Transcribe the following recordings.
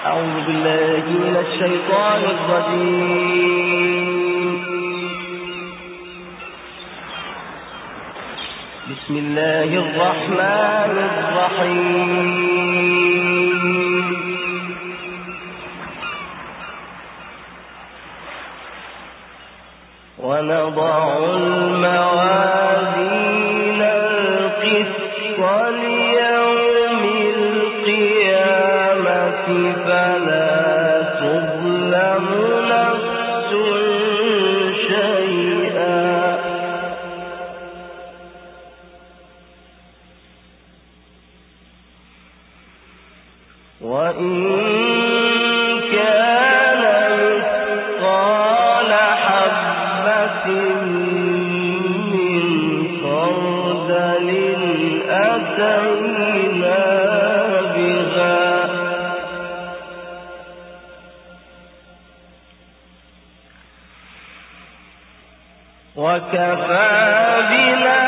أعوذ بالله من الشيطان الرجيم. بسم الله الرحمن الرحيم. ونضع الموازين القسط ليوم القيامة فلا تظلم نفس شيئا وإن كان مثقال حبة من خردل أتينا بها وكفى بنا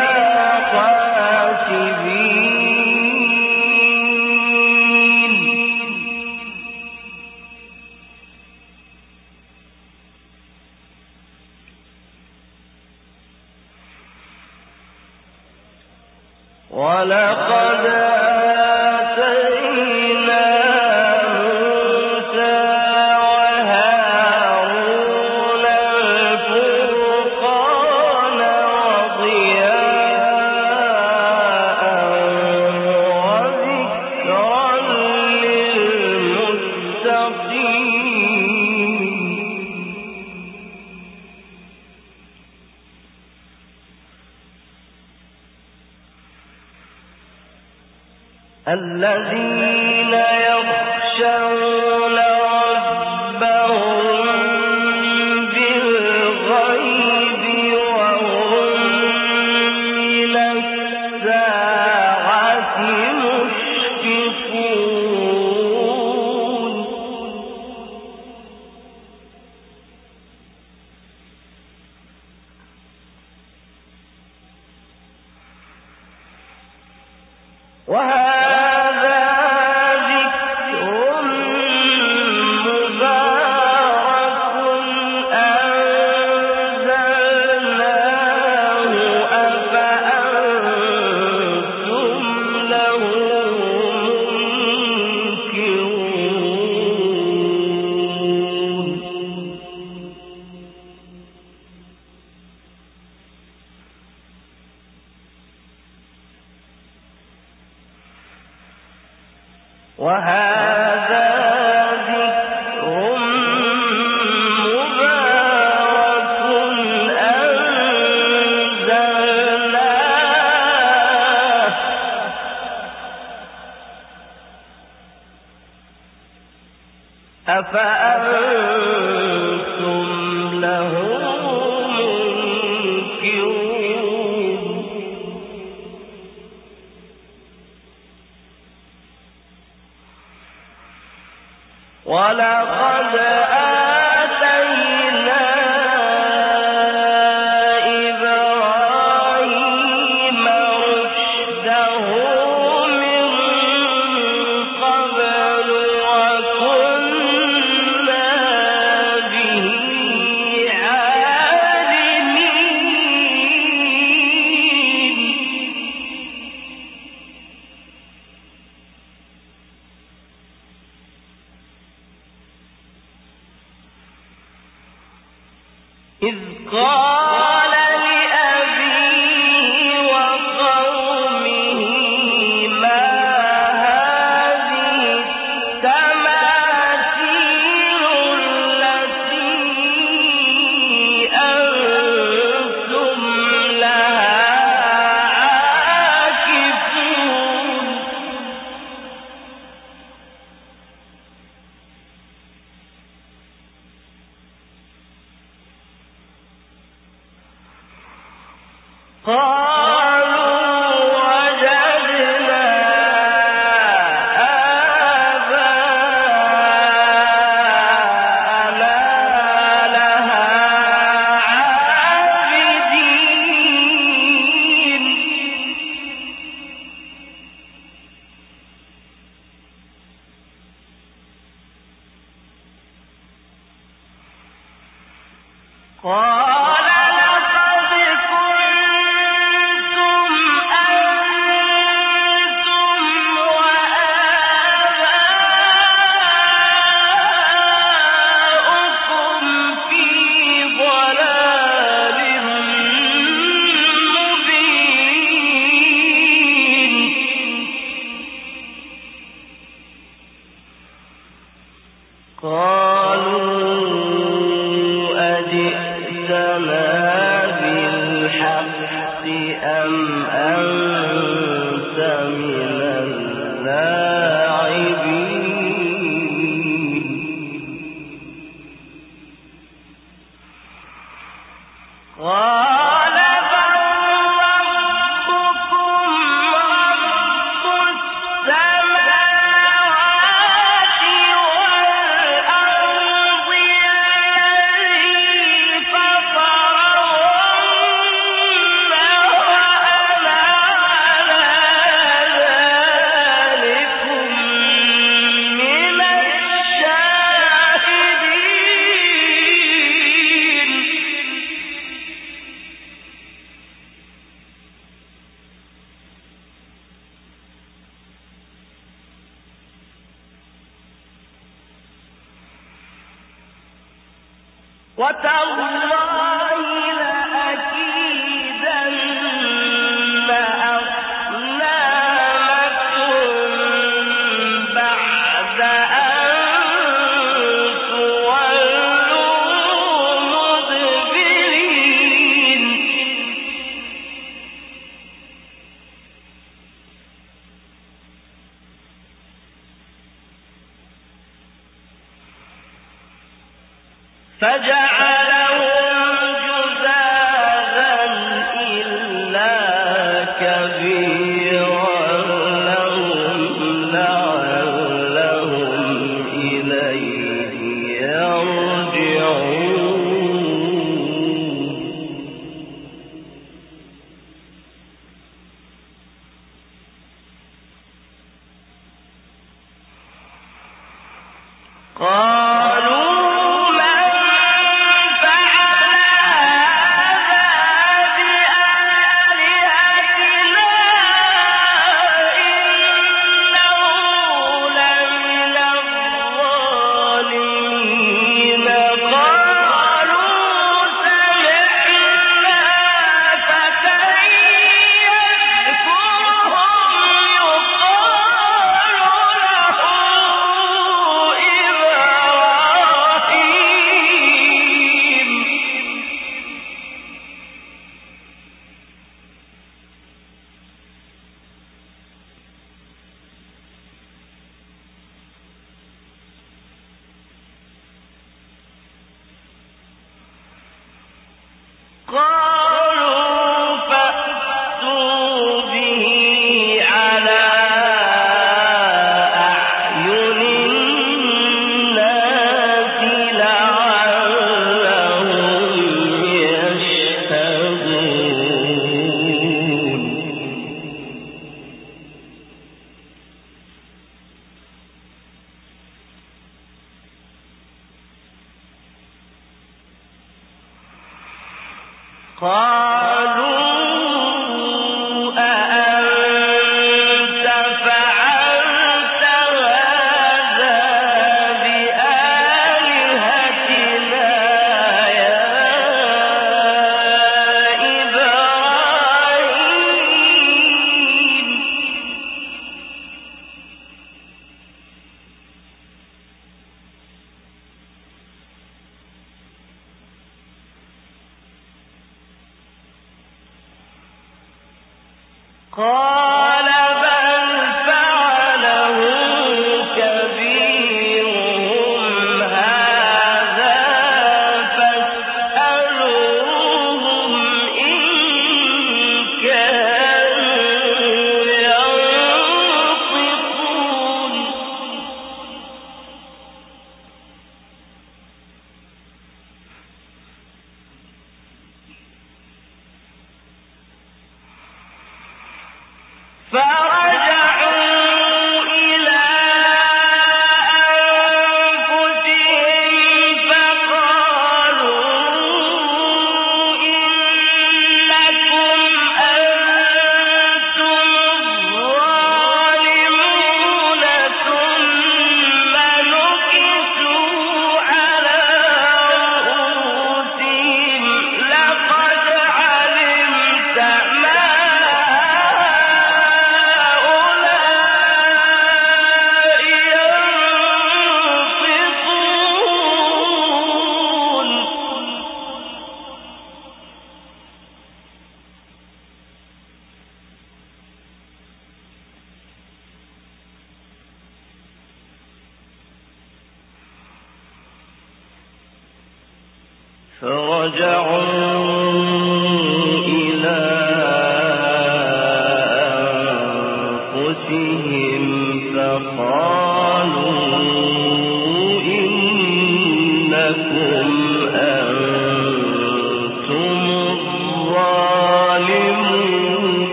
حاسبين. ولقد آتينا موسى وهارون الفرقان وضياء وذكرا للمتقين. الذين يخشون ربهم بالغيب وهم من الساعة مشفقون. وهذا ذكر مبارك أنزلناه أفأنتم له منكرون. وهذا ذكر مبارك أنزلناه أفأنتم له منكرون. ولقد آتينا إبراهيم رشده من قبل وكنا به عالمين. إذ قال لأبيه وقومه ما هذه التماثيل التي أنتم لها عاكفون.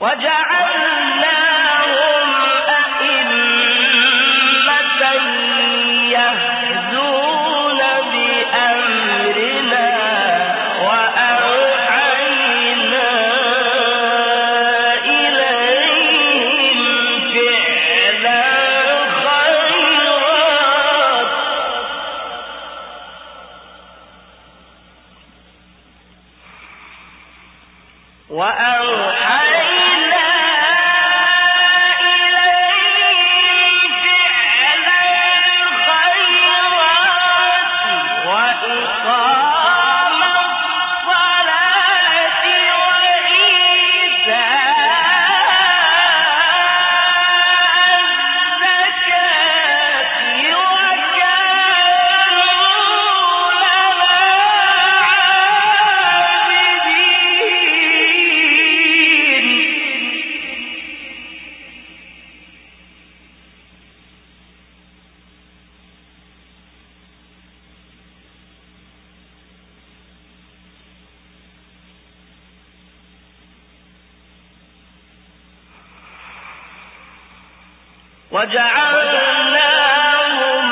وجعلناهم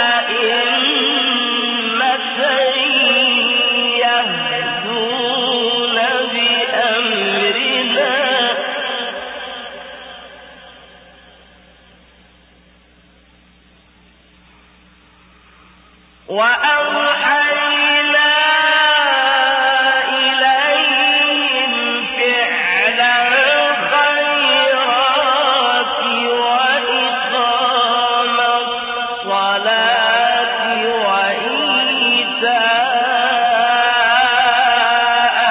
أئمة يهدون بأمرنا وأوحينا إليهم فعل الخيرات وإقام الصلاة وإيتاء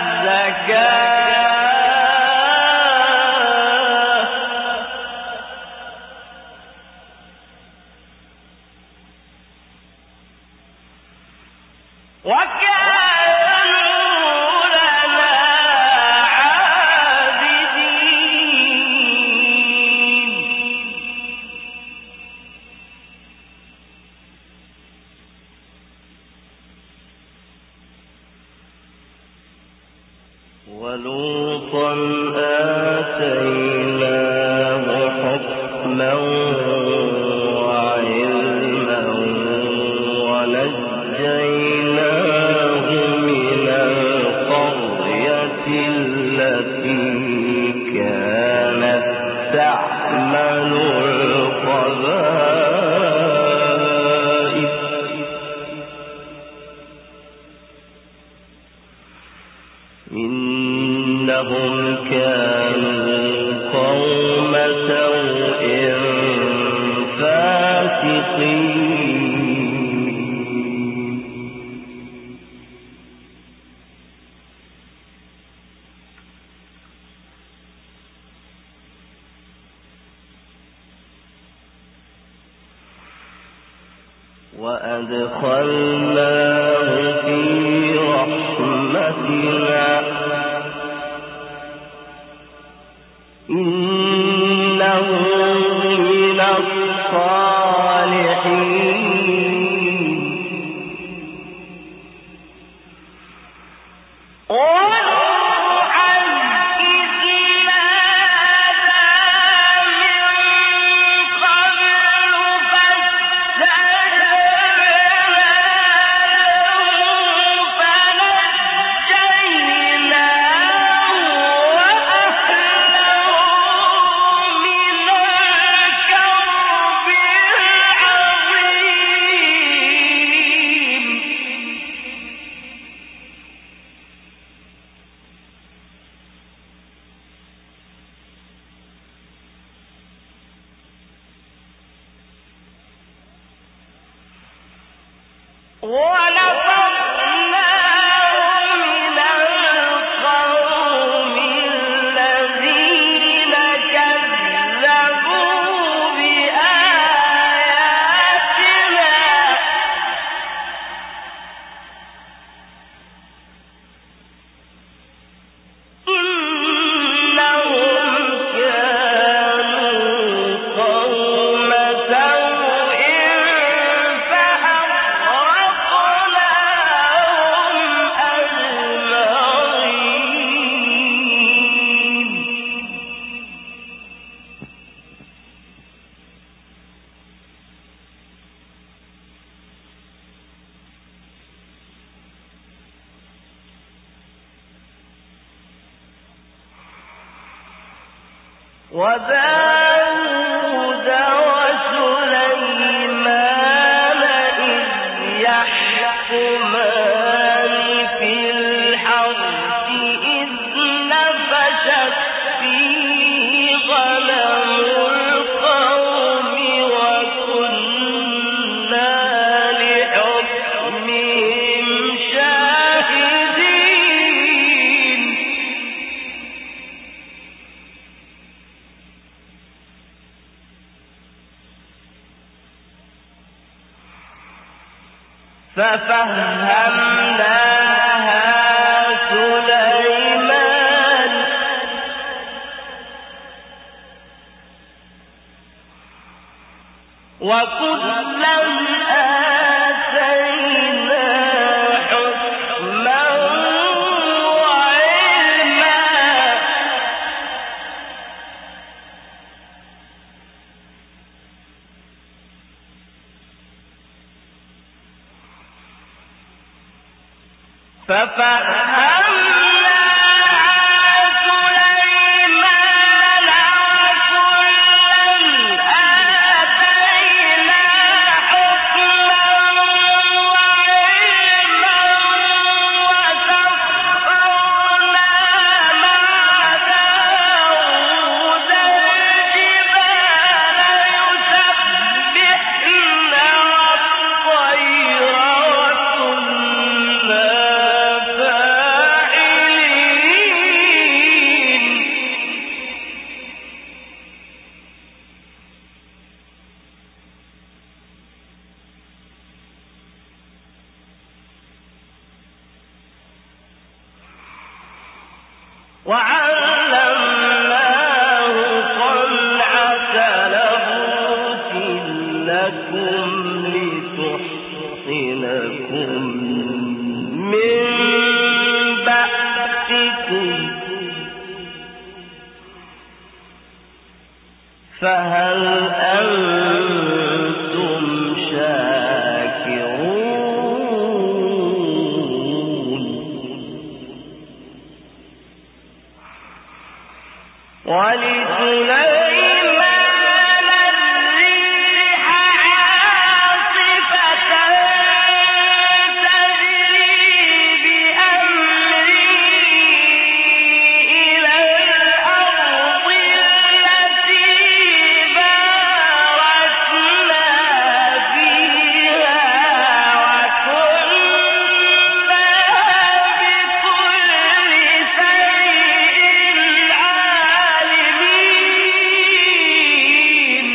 الزكاة وكانوا لنا عابدين. ولوطا آتيناه حكما وعلما ونجيناه من القرية التي كانت تعمل الخبائث إنهم كانوا قوم سوء فاسقين. وأدخلناه في رحمتنا إنه من الصالحين. ونوحا إذ نادى من قبل فاستجبنا له فنجيناه وأهله من الكرب العظيم. ونصرناه من القوم الذين كذبوا بآياتنا إنهم كانوا قوم سوء فأغرقناهم وداود وسليمان إذ يحكمان في الحرث إذ نفشت فيه غنم القوم وكنا لحكمهم شاهدين ففهمناها سليمان وكلا آتينا حكما وعلما وعلمناه صنعة لبوس لكم لتحصنكم من بأسكم فهل أنتم شاكرون ولسليمان الريح عاصفة تجري بأمره إلى الأرض التي باركنا فيها وكنا بكل شيء عالمين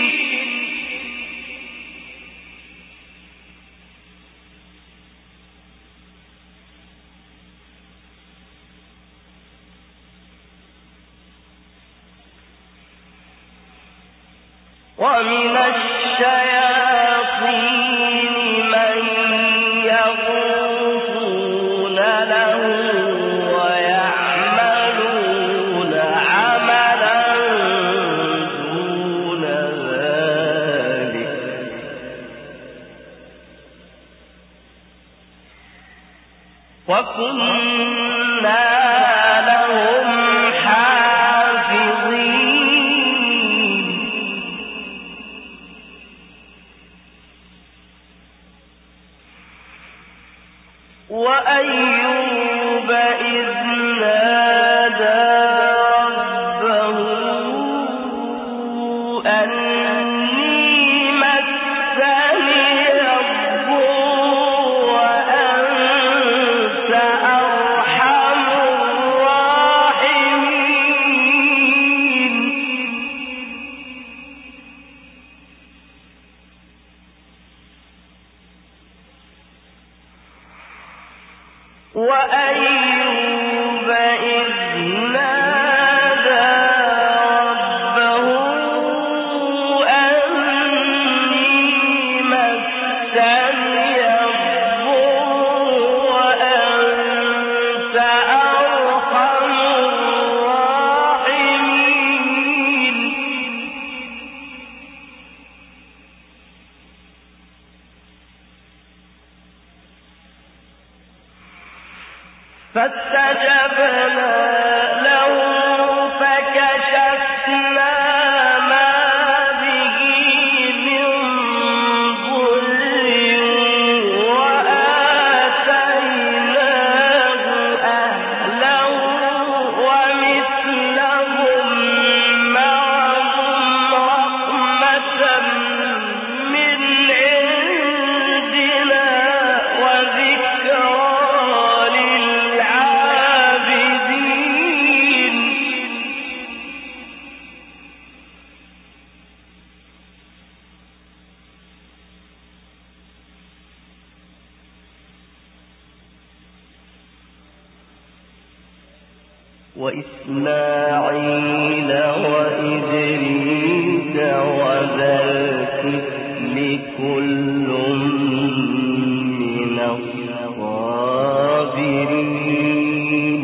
ومن الشياطين من يغوصون له ويعملون عملا دون ذلك وكنا لهم حافظين وأيوب إذ نادى ربه أني مسني الضر وأنت أرحم الراحمين وأيوب إذ نادى ربه أني مسني الضر وأنت أرحم الراحمين فاستجبنا له فكشفنا وإسماعيل وإدريس وذا الكفل كل من الصابرين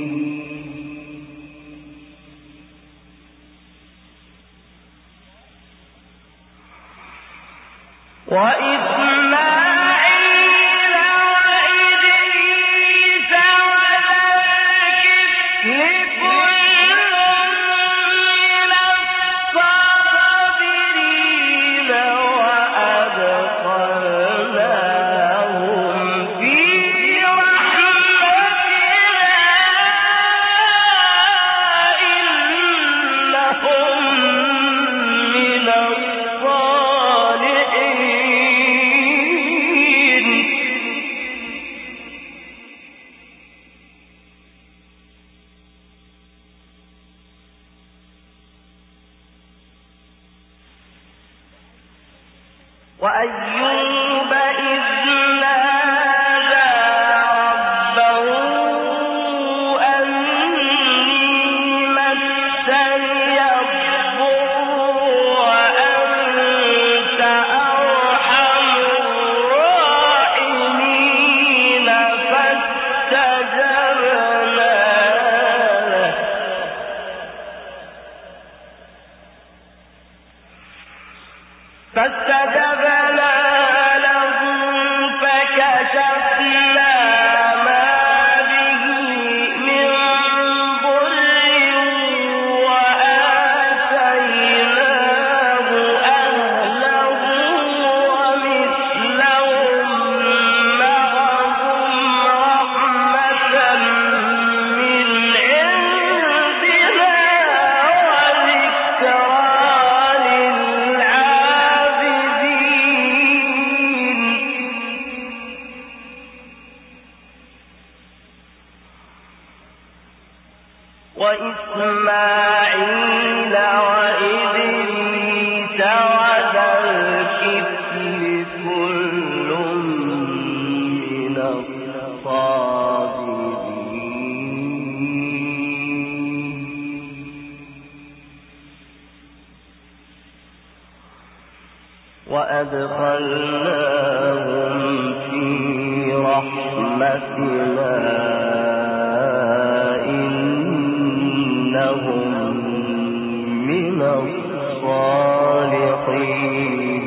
وأيوب إذ نادى ربه أني مسني الضر وأنت أرحم الراحمين فاستجبنا له فكشفنا ما به من ضر وآتيناه أهله ومثلهم معهم رحمة من عندنا وذكرى وإسماعيل وإدريس وذا الكفل كل من الصابرين وأدخلناهم في رحمتنا إنهم من الصالحين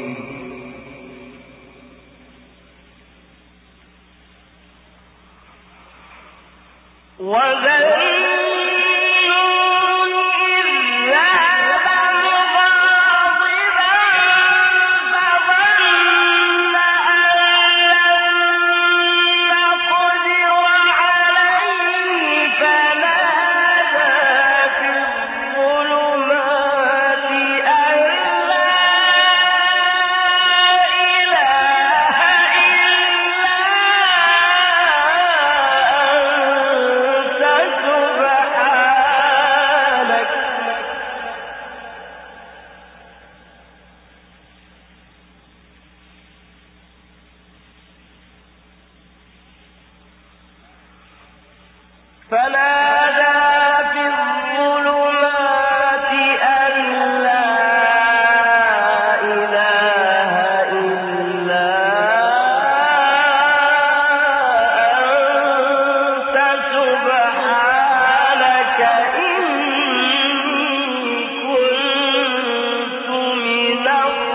فنادى في الظلمات أن لا إله إلا أنت سبحانك إني كنت من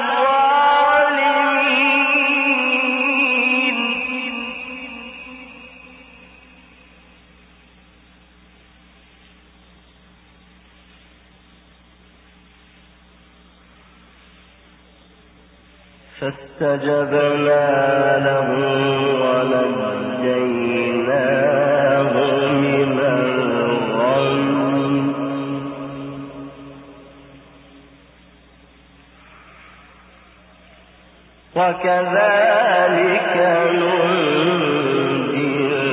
الظالمين فاستجبنا له ونجيناه من الغم وكذلك ننجي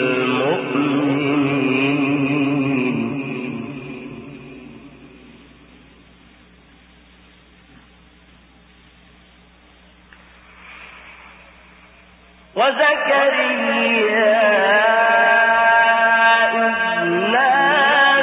المؤمنين وزكريا إذ نادى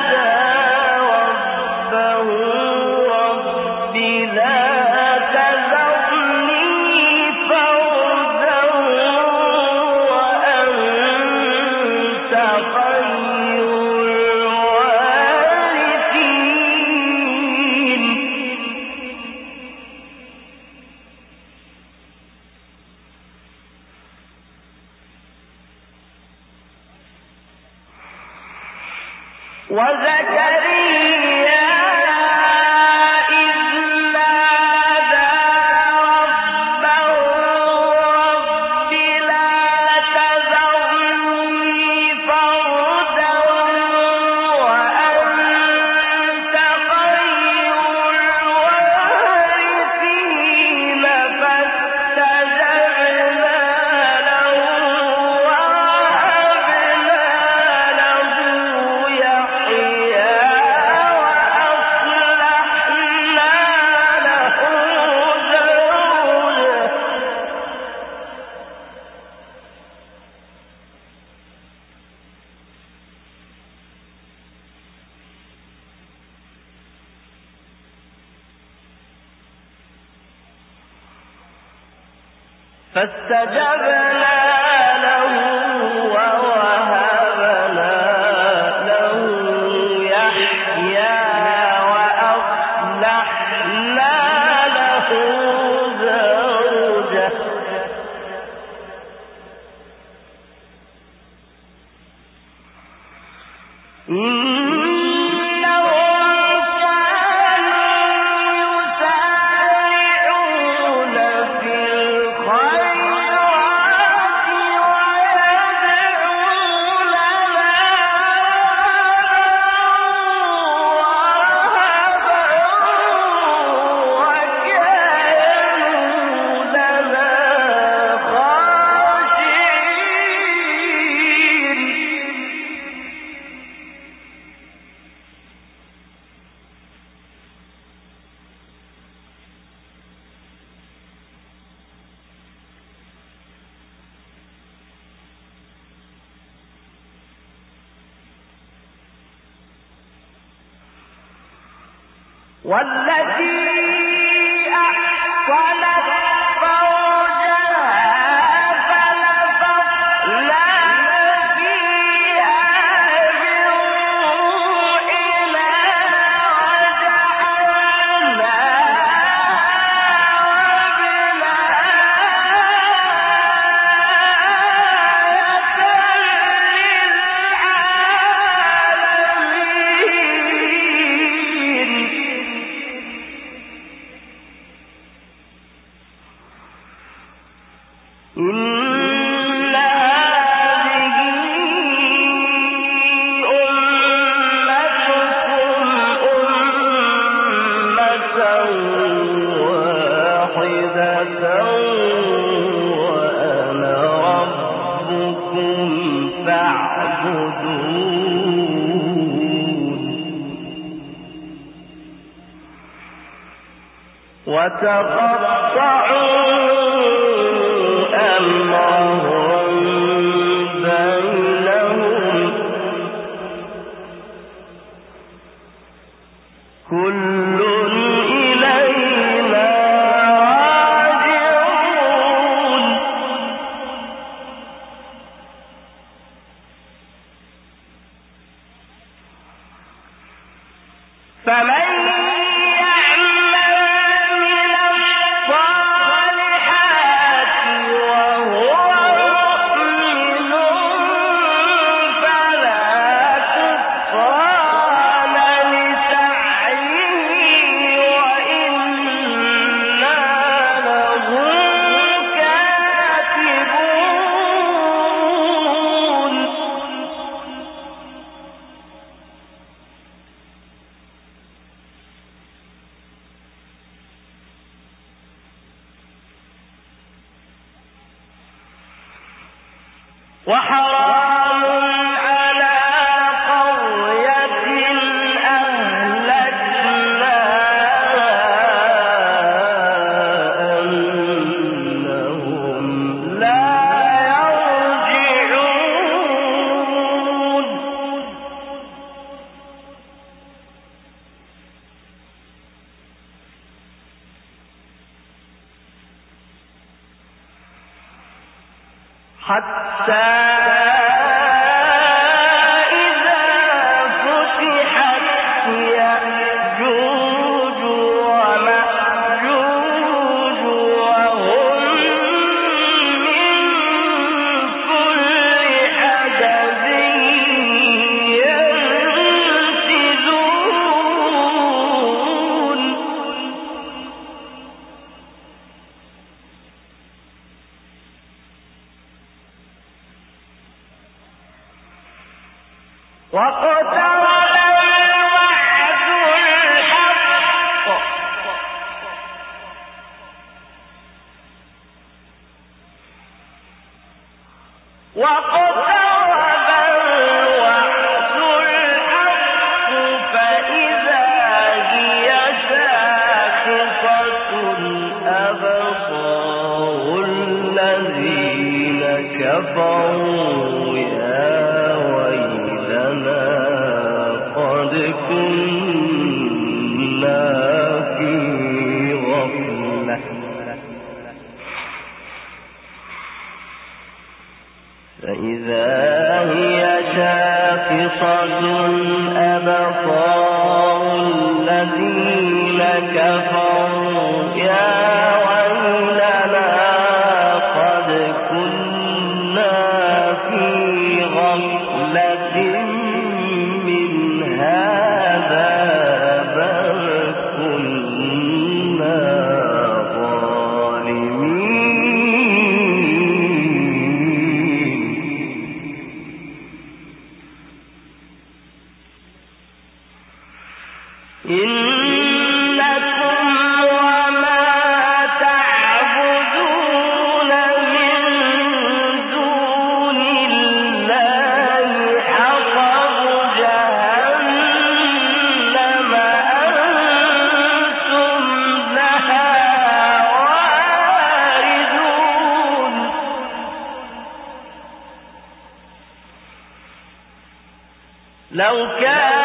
فاستجبنا له ووهبنا له يحيى وأصلحنا له زوجه والتي أحصنت فرجها فنفخنا فيها من روحنا وتقطعوا أمرهم بينهم كل إلينا راجعون فمن وحرام على قرية أهلكناها أنهم لا يرجعون حتى إذا فتحت يأجوج ومأجوج وهم من كل حدب ينسلون كفروا يا ويلنا قد كنا في غفلة فإذا هي شاخصة أبصار الذين كفروا يا ويلنا قد كنا في غفلة من هذا بل كنا إنكم وما تعبدون من دون الله حصب جهنم أنتم لها واردون لو كان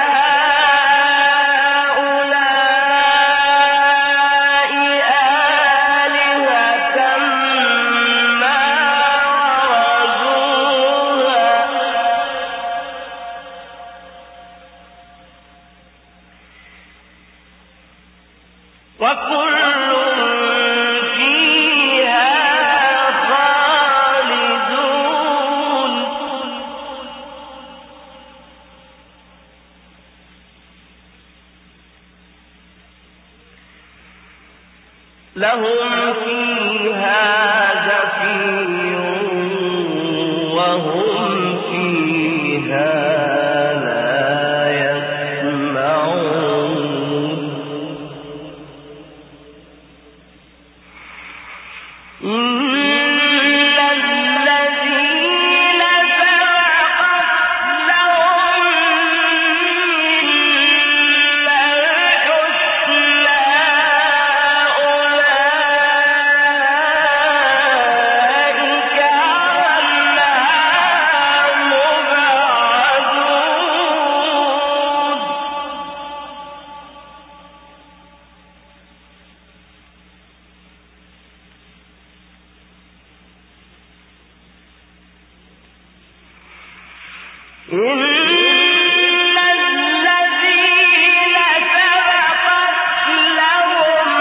وكل فيها خالدون لهم فيها زفير وهم فيها لا يسمعون إن الذين سبقت لهم منا الحسنى أولئك عنها مبعدون إن الذين سبقت لهم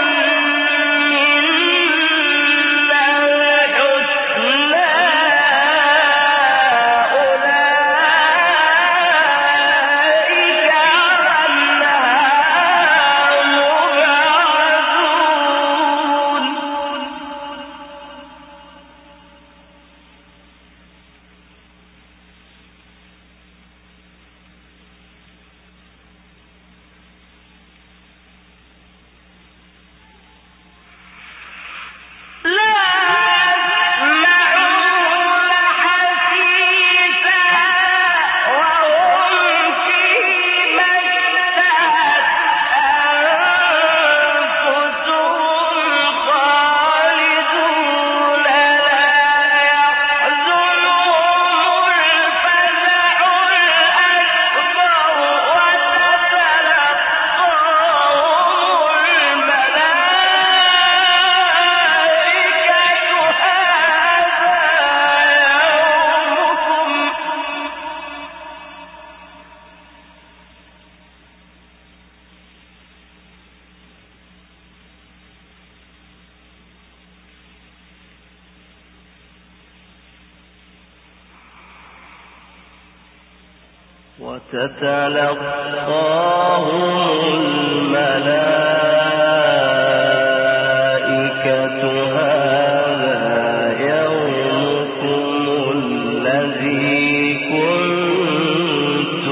منا الحسنى أولئك عنها مبعدون وتتلقاهم الملائكة هذا يومكم الذي كنتم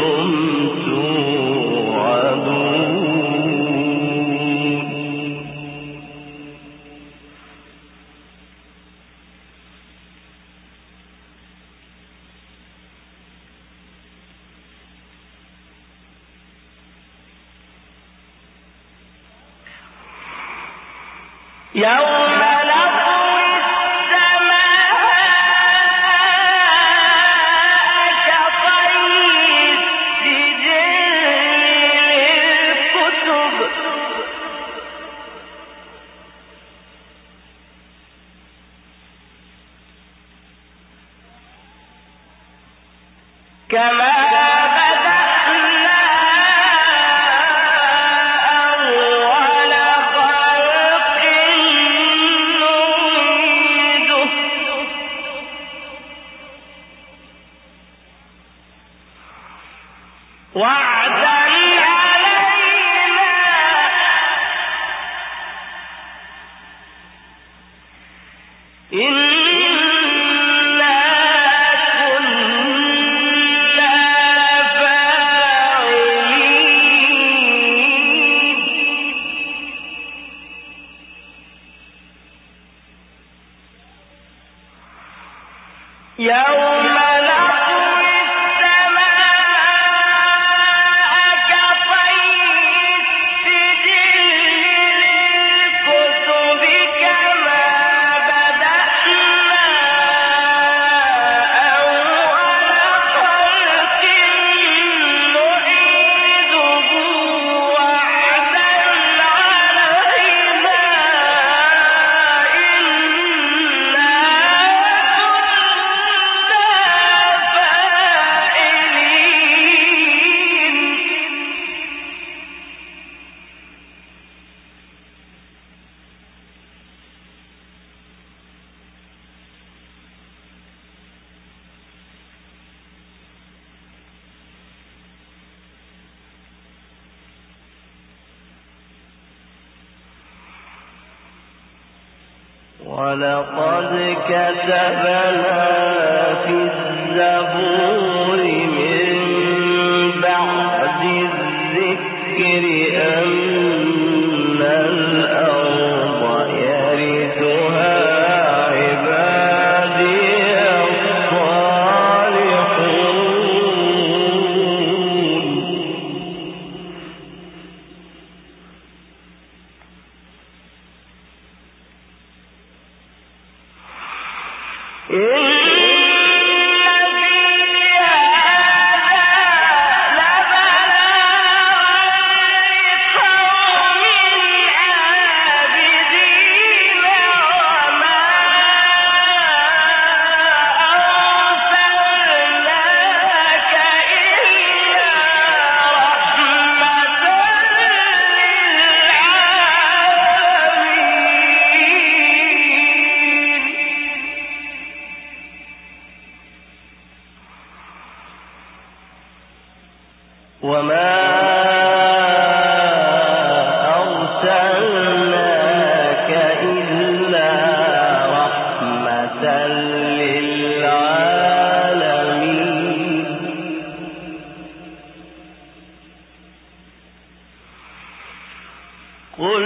ولقد كتبنا في الزبور من بعد الذكر أن الأرض يرثها عبادي وما أرسلناك إلا رحمة للعالمين قل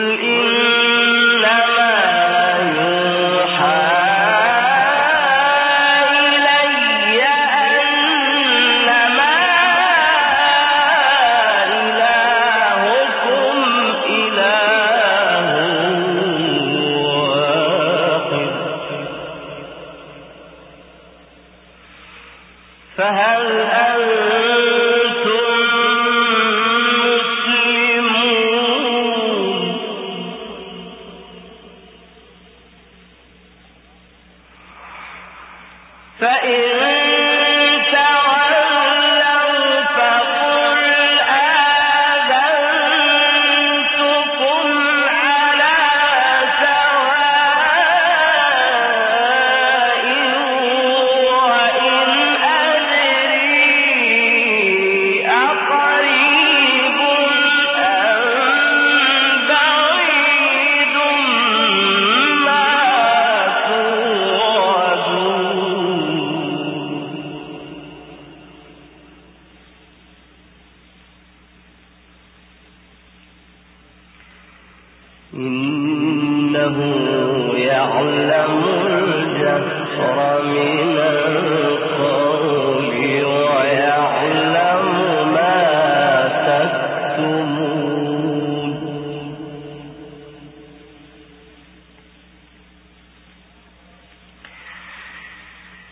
فهل أنتم مسلمون فإن تولوا فقل آذنتكم على سواء وإن أدري أقريب أم بعيد ما إنه يعلم الجهر من القول ويعلم ما تكتمون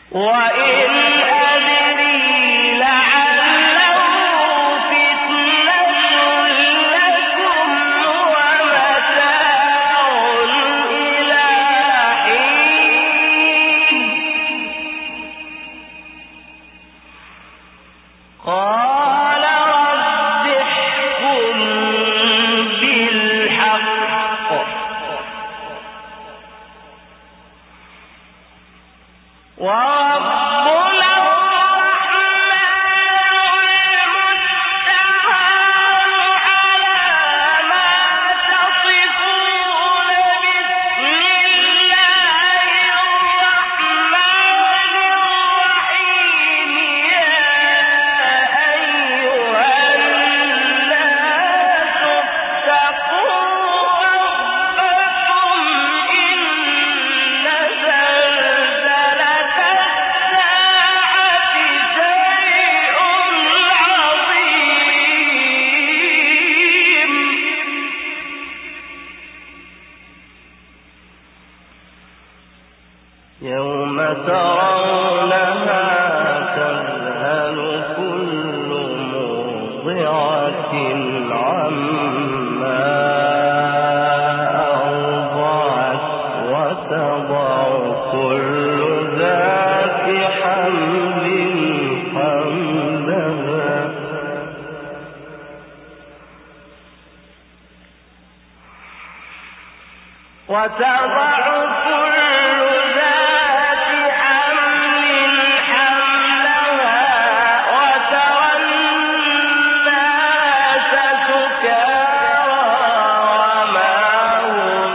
وإن أدري لعله فتنة لكم ومتاع إلى حين قال رب احكم بالحق وربنا الرحمن المستعان على ما تصفون بسم الله الرحمن الرحيم يا أيها الناس اتقوا ربكم إن زلزلة الساعة شيء عظيم يوم ترونها تذهل كل مرضعة عما أرضعت وتضع كل ذات حمل حملها وتضع كل ذات حمل حملها وترى الناس سكارى وما هم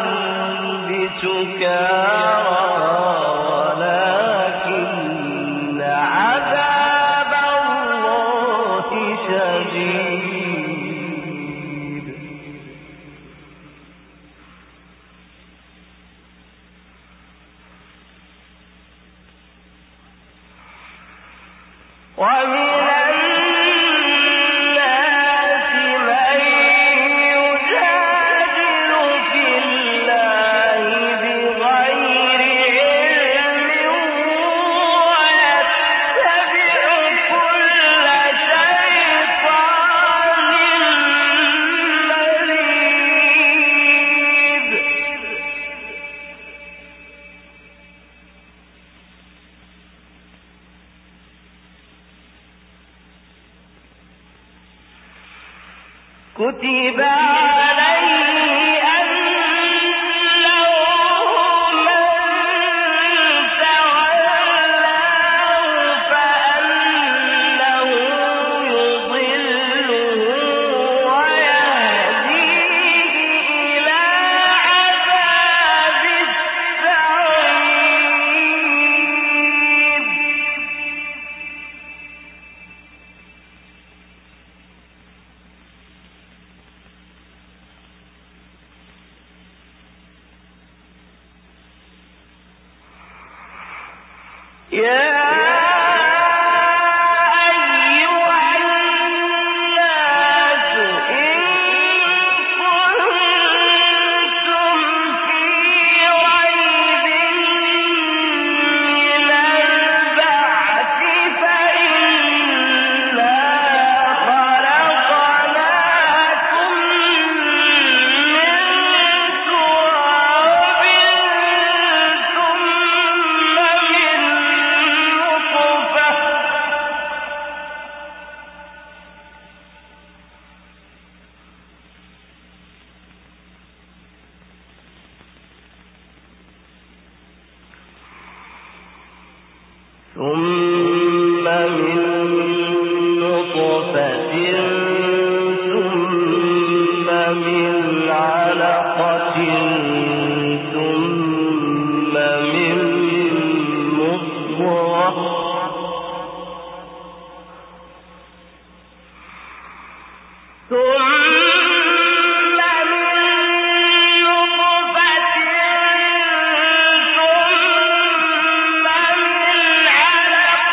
بسكارى ولكن عذاب الله شديد ومن الناس من يجادل في الله بغير علم ويتبع كل شيطان مريد كتب عليه أنه من تولاه فأنه يضله ويهديه إلى عذاب السعير يا أيها الناس إن كنتم في ريب من البعث فإنا خلقناكم من تراب ثم من نطفة ثم من نطفة ثم من علقة ثم من مضغة ثم من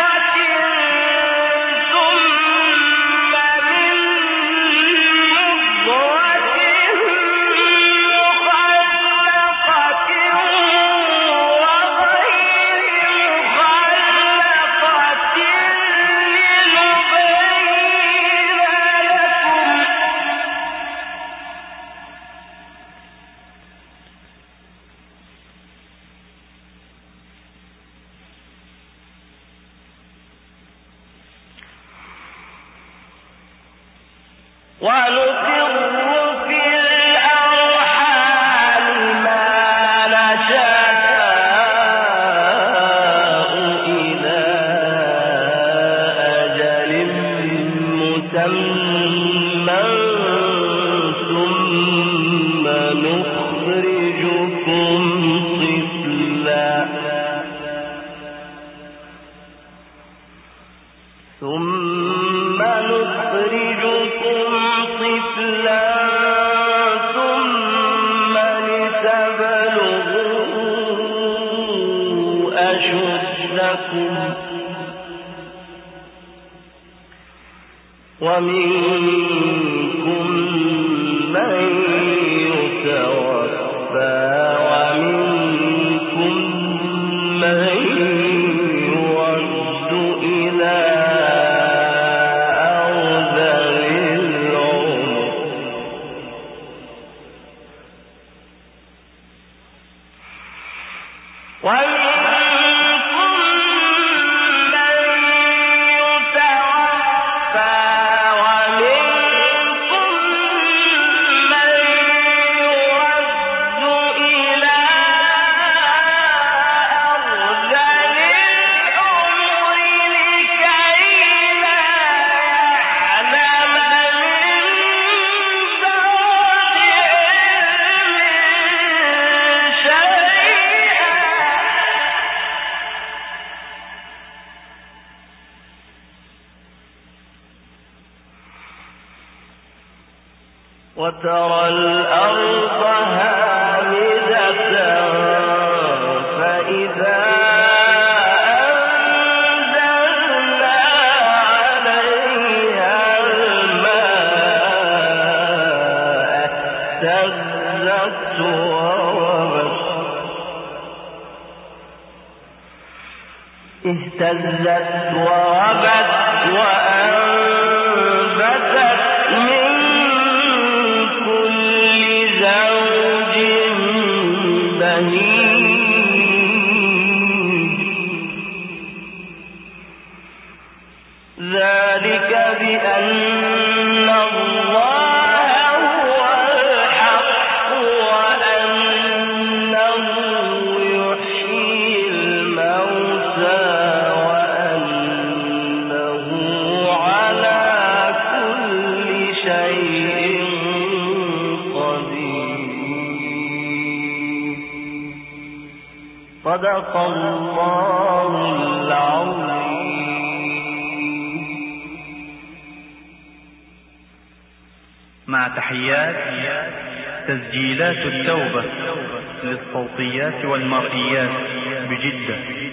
ومنكم من يتوفى ومنكم من يرد إلى أرذل العمر وترى الأرض هامدة فإذا أنزلنا عليها الماء اهتزت وربت وأنبتت من كل زوج بهيج ذلك بأن الله هو الحق وأنه يحيي الموتى وأنه على كل شيء قدير. صدق الله العظيم. مع تحيات تسجيلات التوبة للصوتيات والمرئيات بجدة.